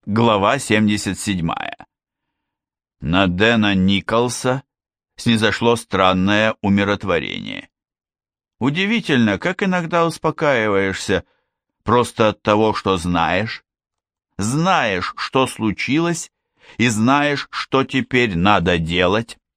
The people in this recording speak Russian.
Глава 77. На Дэна Николса снизошло странное умиротворение. Удивительно, как иногда успокаиваешься просто от того, что знаешь. Знаешь, что случилось, и знаешь, что теперь надо делать.